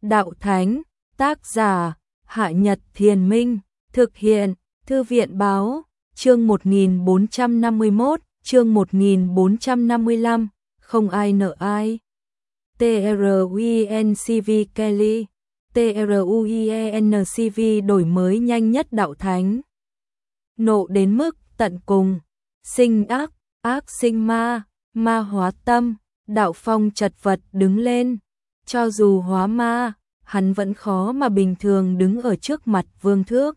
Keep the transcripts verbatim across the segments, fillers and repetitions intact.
Đạo Thánh, tác giả, Hạ Nhật Thiền Minh, thực hiện, Thư viện Báo, chương một nghìn bốn trăm năm mươi mốt, chương một nghìn bốn trăm năm mươi lăm, không ai nợ ai. TRUINCV Kelly, TRUIENCV đổi mới nhanh nhất Đạo Thánh. Nộ đến mức tận cùng, sinh ác, ác sinh ma, ma hóa tâm, Đạo Phong chật vật đứng lên. Cho dù hóa ma, hắn vẫn khó mà bình thường đứng ở trước mặt Vương Thước.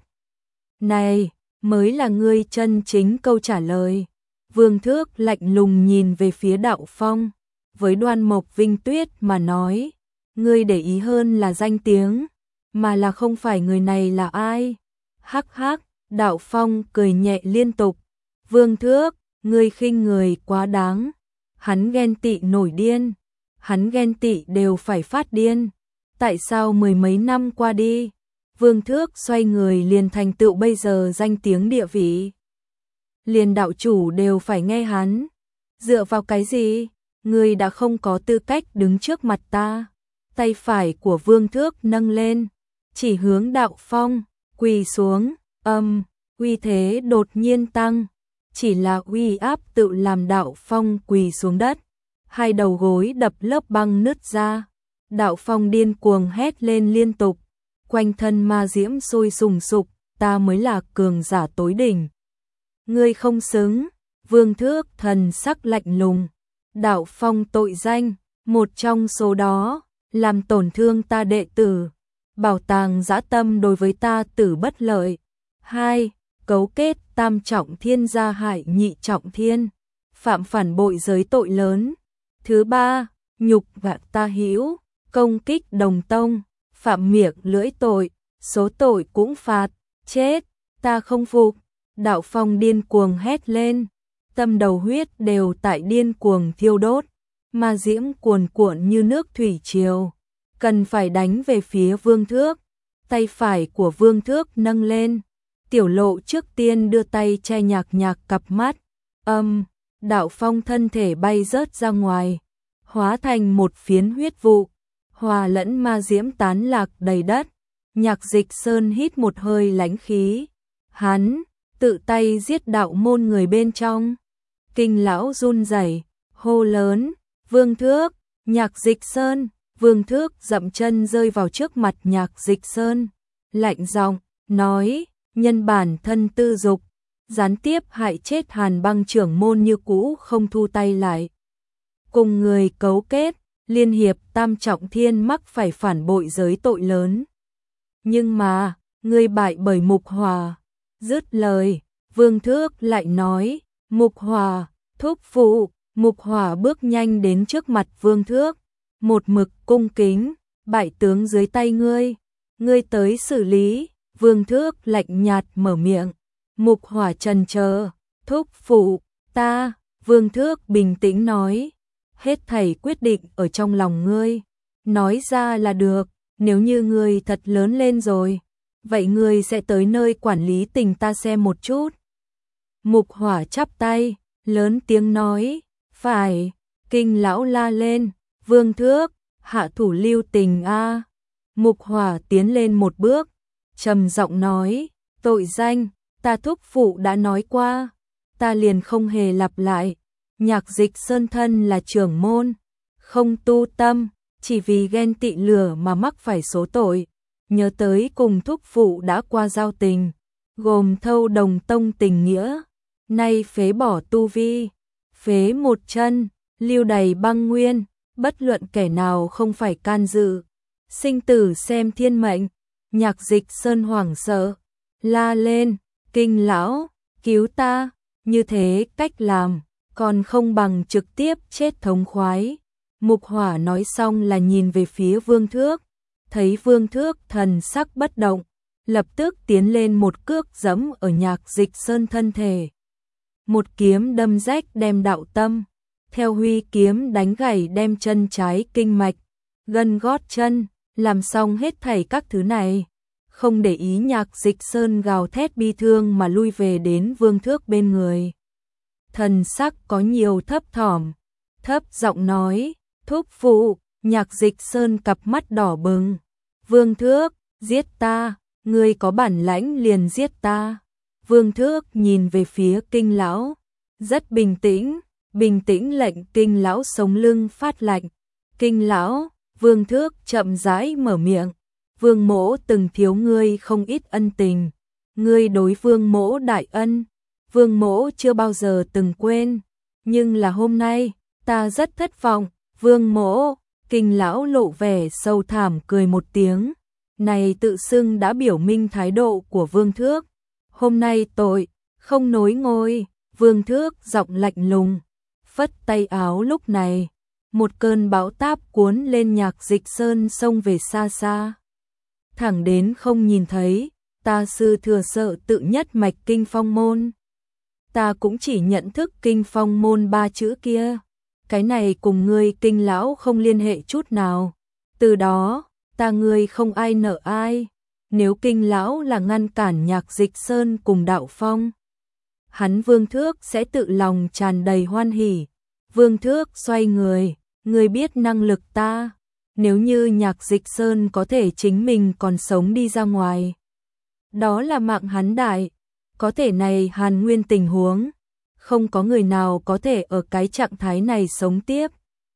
Này, mới là ngươi chân chính câu trả lời. Vương Thước lạnh lùng nhìn về phía Đạo Phong, với Đoan Mộc Vinh Tuyết mà nói, ngươi để ý hơn là danh tiếng, mà là không phải người này là ai. Hắc hắc, Đạo Phong cười nhẹ liên tục. Vương Thước, ngươi khinh người quá đáng. Hắn ghen tị nổi điên. Hắn ghen tị đều phải phát điên. Tại sao mười mấy năm qua đi, Vương Thước xoay người liền thành tựu bây giờ danh tiếng địa vị? Liền đạo chủ đều phải nghe hắn. Dựa vào cái gì? Ngươi đã không có tư cách đứng trước mặt ta. Tay phải của Vương Thước nâng lên, chỉ hướng Đạo Phong, quỳ xuống, âm, uy thế đột nhiên tăng. Chỉ là uy áp tự làm Đạo Phong quỳ xuống đất. Hai đầu gối đập lớp băng nứt ra. Đạo Phong điên cuồng hét lên liên tục. Quanh thân ma diễm sôi sùng sục, ta mới là cường giả tối đỉnh. Ngươi không xứng. Vương Thước thần sắc lạnh lùng. Đạo Phong tội danh, một trong số đó, làm tổn thương ta đệ tử. Bảo tàng dã tâm đối với ta tử bất lợi. Hai, cấu kết tam trọng thiên gia hại nhị trọng thiên. Phạm phản bội giới tội lớn. Thứ ba, nhục gạt ta hữu, công kích đồng tông, phạm miệng lưỡi tội, số tội cũng phạt, chết, ta không phục. Đạo Phong điên cuồng hét lên, tâm đầu huyết đều tại điên cuồng thiêu đốt, ma diễm cuồn cuộn như nước thủy triều, cần phải đánh về phía Vương Thước. Tay phải của Vương Thước nâng lên, Tiểu Lộ trước tiên đưa tay che nhạc nhạc cặp mắt, âm, Đạo Phong thân thể bay rớt ra ngoài, hóa thành một phiến huyết vụ, hòa lẫn ma diễm tán lạc đầy đất. Nhạc Dịch Sơn hít một hơi lãnh khí, hắn tự tay giết đạo môn người bên trong. Kinh lão run rẩy, hô lớn, Vương Thước, Nhạc Dịch Sơn. Vương Thước dậm chân rơi vào trước mặt Nhạc Dịch Sơn, lạnh giọng nói, nhân bản thân tư dục, gián tiếp hại chết Hàn Băng trưởng môn như cũ không thu tay lại. Cùng người cấu kết, liên hiệp tam trọng thiên mắc phải phản bội giới tội lớn. Nhưng mà, ngươi bại bởi Mục Hòa. Dứt lời, Vương Thước lại nói, Mục Hòa, thúc phụ. Mục Hòa bước nhanh đến trước mặt Vương Thước, một mực cung kính, bại tướng dưới tay ngươi, ngươi tới xử lý. Vương Thước lạnh nhạt mở miệng. Mục Hòa trần chờ, thúc phụ, ta. Vương Thước bình tĩnh nói, hết thảy quyết định ở trong lòng ngươi, nói ra là được. Nếu như ngươi thật lớn lên rồi, vậy ngươi sẽ tới nơi quản lý tình ta xem một chút. Mục Hòa chắp tay, lớn tiếng nói, phải. Kinh lão la lên, Vương Thước, hạ thủ lưu tình a. Mục Hòa tiến lên một bước, trầm giọng nói, tội danh, ta thúc phụ đã nói qua, ta liền không hề lặp lại. Nhạc Dịch Sơn thân là trưởng môn, không tu tâm, chỉ vì ghen tị lửa mà mắc phải số tội. Nhớ tới cùng thúc phụ đã qua giao tình, gồm thâu đồng tông tình nghĩa, nay phế bỏ tu vi, phế một chân, lưu đầy băng nguyên, bất luận kẻ nào không phải can dự. Sinh tử xem thiên mệnh. Nhạc Dịch Sơn hoảng sợ, la lên, kinh lão, cứu ta. Như thế cách làm, còn không bằng trực tiếp chết thống khoái. Mục Hỏa nói xong là nhìn về phía Vương Thước, thấy Vương Thước thần sắc bất động, lập tức tiến lên một cước giẫm ở Nhạc Dịch Sơn thân thể. Một kiếm đâm rách đem đạo tâm, theo huy kiếm đánh gãy đem chân trái kinh mạch, gân gót chân, làm xong hết thảy các thứ này. Không để ý Nhạc Dịch Sơn gào thét bi thương mà lui về đến Vương Thước bên người. Thần sắc có nhiều thấp thỏm, thấp giọng nói, thúc phụ. Nhạc Dịch Sơn cặp mắt đỏ bừng, Vương Thước, giết ta, ngươi có bản lãnh liền giết ta. Vương Thước nhìn về phía Kinh lão, rất bình tĩnh, bình tĩnh lệnh Kinh lão sống lưng phát lạnh. Kinh lão, Vương Thước chậm rãi mở miệng, Vương mỗ từng thiếu ngươi không ít ân tình, ngươi đối Vương mỗ đại ân, Vương mỗ chưa bao giờ từng quên, nhưng là hôm nay, ta rất thất vọng, Vương mỗ. Kinh lão lộ vẻ sâu thẳm cười một tiếng, này tự xưng đã biểu minh thái độ của Vương Thước. Hôm nay tội, không nối ngôi, Vương Thước giọng lạnh lùng, phất tay áo lúc này. Một cơn bão táp cuốn lên Nhạc Dịch Sơn xông về xa xa. Thẳng đến không nhìn thấy, ta sư thừa sợ tự nhất mạch kinh phong môn. Ta cũng chỉ nhận thức kinh phong môn ba chữ kia. Cái này cùng ngươi Kinh lão không liên hệ chút nào. Từ đó, ta ngươi không ai nợ ai. Nếu Kinh lão là ngăn cản Nhạc Dịch Sơn cùng Đạo Phong, hắn Vương Thước sẽ tự lòng tràn đầy hoan hỉ. Vương Thước xoay người, ngươi biết năng lực ta. Nếu như Nhạc Dịch Sơn có thể chính mình còn sống đi ra ngoài, đó là mạng hắn đại. Có thể này Hàn Nguyên tình huống, không có người nào có thể ở cái trạng thái này sống tiếp.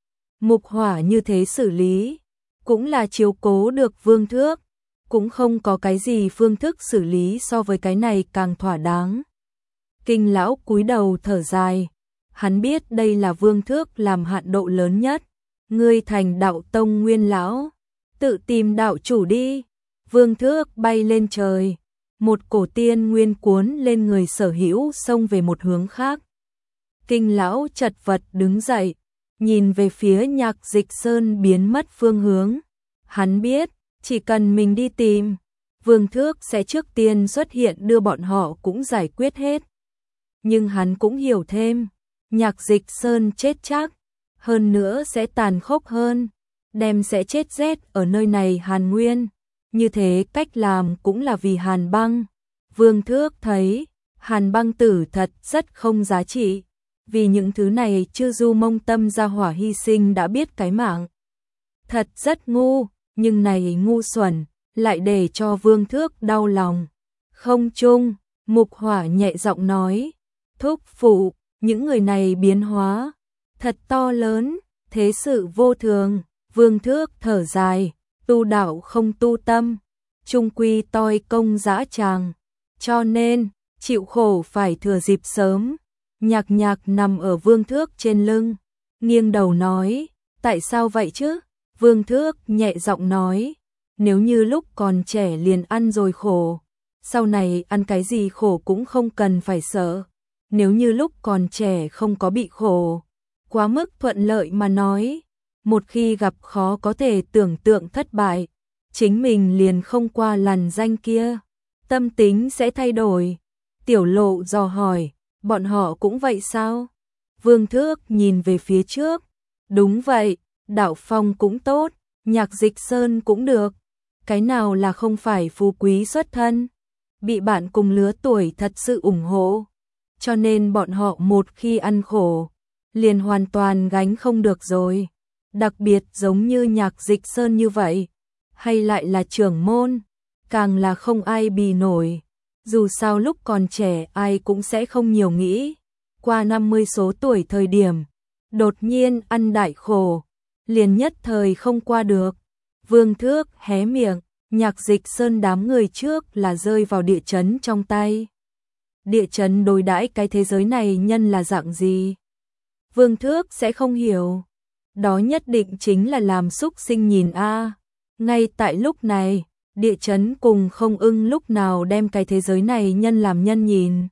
Mục Hỏa như thế xử lý, cũng là chiếu cố được Vương Thước, cũng không có cái gì phương thức xử lý so với cái này càng thỏa đáng. Kinh lão cúi đầu thở dài, hắn biết đây là Vương Thước làm hạn độ lớn nhất. Ngươi thành đạo tông nguyên lão, tự tìm đạo chủ đi. Vương Thước bay lên trời, một cổ tiên nguyên cuốn lên người Sở Hữu xông về một hướng khác. Kinh lão chật vật đứng dậy, nhìn về phía Nhạc Dịch Sơn biến mất phương hướng. Hắn biết, chỉ cần mình đi tìm, Vương Thước sẽ trước tiên xuất hiện đưa bọn họ cũng giải quyết hết. Nhưng hắn cũng hiểu thêm, Nhạc Dịch Sơn chết chắc, hơn nữa sẽ tàn khốc hơn, đem sẽ chết rét ở nơi này Hàn Nguyên. Như thế cách làm cũng là vì Hàn Băng. Vương Thước thấy, Hàn Băng tử thật rất không giá trị. Vì những thứ này Chư Du Mông Tâm gia hỏa hy sinh đã biết cái mạng. Thật rất ngu, nhưng này ngu xuẩn, lại để cho Vương Thước đau lòng. Không chung, Mục Hỏa nhẹ giọng nói, thúc phụ, những người này biến hóa thật to lớn, thế sự vô thường. Vương Thước thở dài, tu đạo không tu tâm, chung quy toi công dã tràng, cho nên chịu khổ phải thừa dịp sớm. Nhạc Nhạc nằm ở Vương Thước trên lưng, nghiêng đầu nói, tại sao vậy chứ? Vương Thước nhẹ giọng nói, nếu như lúc còn trẻ liền ăn rồi khổ, sau này ăn cái gì khổ cũng không cần phải sợ. Nếu như lúc còn trẻ không có bị khổ, quá mức thuận lợi mà nói, một khi gặp khó có thể tưởng tượng thất bại, chính mình liền không qua làn danh kia, tâm tính sẽ thay đổi. Tiểu Lộ dò hỏi, bọn họ cũng vậy sao? Vương Thước nhìn về phía trước, đúng vậy, Đạo Phong cũng tốt, Nhạc Dịch Sơn cũng được, cái nào là không phải phú quý xuất thân, bị bạn cùng lứa tuổi thật sự ủng hộ, cho nên bọn họ một khi ăn khổ, liền hoàn toàn gánh không được rồi. Đặc biệt giống như Nhạc Dịch Sơn như vậy, hay lại là trưởng môn, càng là không ai bì nổi. Dù sao lúc còn trẻ ai cũng sẽ không nhiều nghĩ, qua năm mươi số tuổi thời điểm, đột nhiên ăn đại khổ, liền nhất thời không qua được. Vương Thước hé miệng, Nhạc Dịch Sơn đám người trước là rơi vào địa chấn trong tay. Địa chấn đối đãi cái thế giới này nhân là dạng gì? Vương Thước sẽ không hiểu. Đó nhất định chính là làm xúc sinh nhìn a. Ngay tại lúc này, địa chấn cùng Không Ưng lúc nào đem cái thế giới này nhân làm nhân nhìn.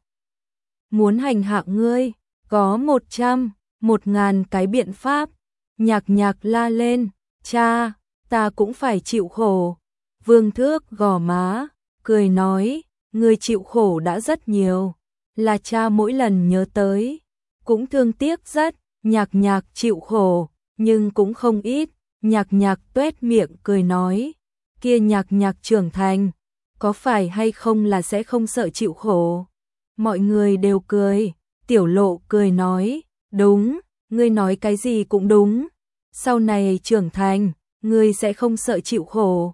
Muốn hành hạ ngươi, có một trăm, một ngàn cái biện pháp. Nhạc Nhạc la lên, cha, ta cũng phải chịu khổ. Vương Thước gò má, cười nói, ngươi chịu khổ đã rất nhiều, là cha mỗi lần nhớ tới, cũng thương tiếc rất. Nhạc Nhạc chịu khổ, nhưng cũng không ít. Nhạc Nhạc tuét miệng cười nói, kia Nhạc Nhạc trưởng thành, có phải hay không là sẽ không sợ chịu khổ? Mọi người đều cười, Tiểu Lộ cười nói, đúng, ngươi nói cái gì cũng đúng, sau này trưởng thành, ngươi sẽ không sợ chịu khổ.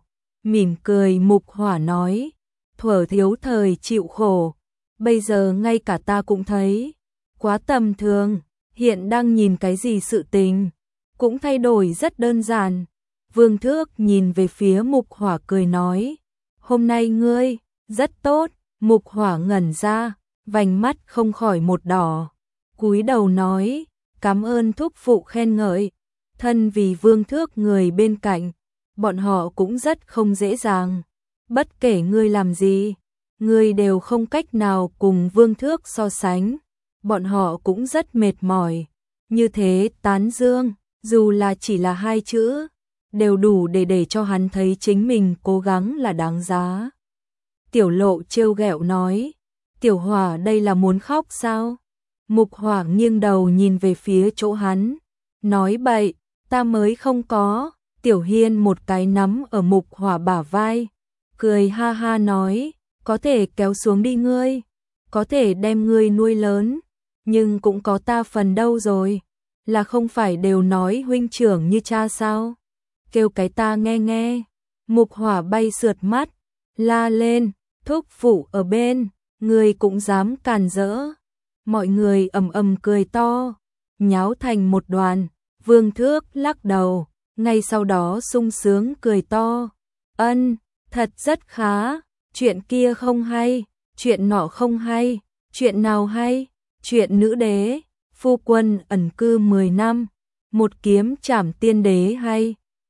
mỉm cười Mục Hỏa nói, thuở thiếu thời chịu khổ, bây giờ ngay cả ta cũng thấy quá tầm thường, hiện đang nhìn cái gì sự tình, cũng thay đổi rất đơn giản. Vương Thước nhìn về phía Mục Hỏa cười nói, hôm nay ngươi rất tốt. Mục Hỏa ngẩn ra, vành mắt không khỏi một đỏ, cúi đầu nói, cảm ơn thúc phụ khen ngợi, thân vì Vương Thước người bên cạnh, bọn họ cũng rất không dễ dàng, bất kể ngươi làm gì, ngươi đều không cách nào cùng Vương Thước so sánh, bọn họ cũng rất mệt mỏi, như thế tán dương, dù là chỉ là hai chữ, đều đủ để để cho hắn thấy chính mình cố gắng là đáng giá. Tiểu Lộ trêu ghẹo nói, Tiểu Hỏa đây là muốn khóc sao? Mục Hỏa nghiêng đầu nhìn về phía chỗ hắn, nói bậy, ta mới không có. Tiểu Hiên một cái nắm ở Mục Hỏa bả vai, cười ha ha nói, có thể kéo xuống đi ngươi, có thể đem ngươi nuôi lớn, nhưng cũng có ta phần đâu rồi, là không phải đều nói huynh trưởng như cha sao? Kêu cái ta nghe nghe. Mục Hỏa bay sượt mắt, la lên, thúc phụ ở bên, người cũng dám càn rỡ. Mọi người ầm ầm cười to, nháo thành một đoàn. Vương Thước lắc đầu, ngay sau đó sung sướng cười to, ân, thật rất khá, chuyện kia không hay, chuyện nọ không hay, chuyện nào hay, chuyện nữ đế, phu quân ẩn cư mười năm, một kiếm trảm tiên đế hay.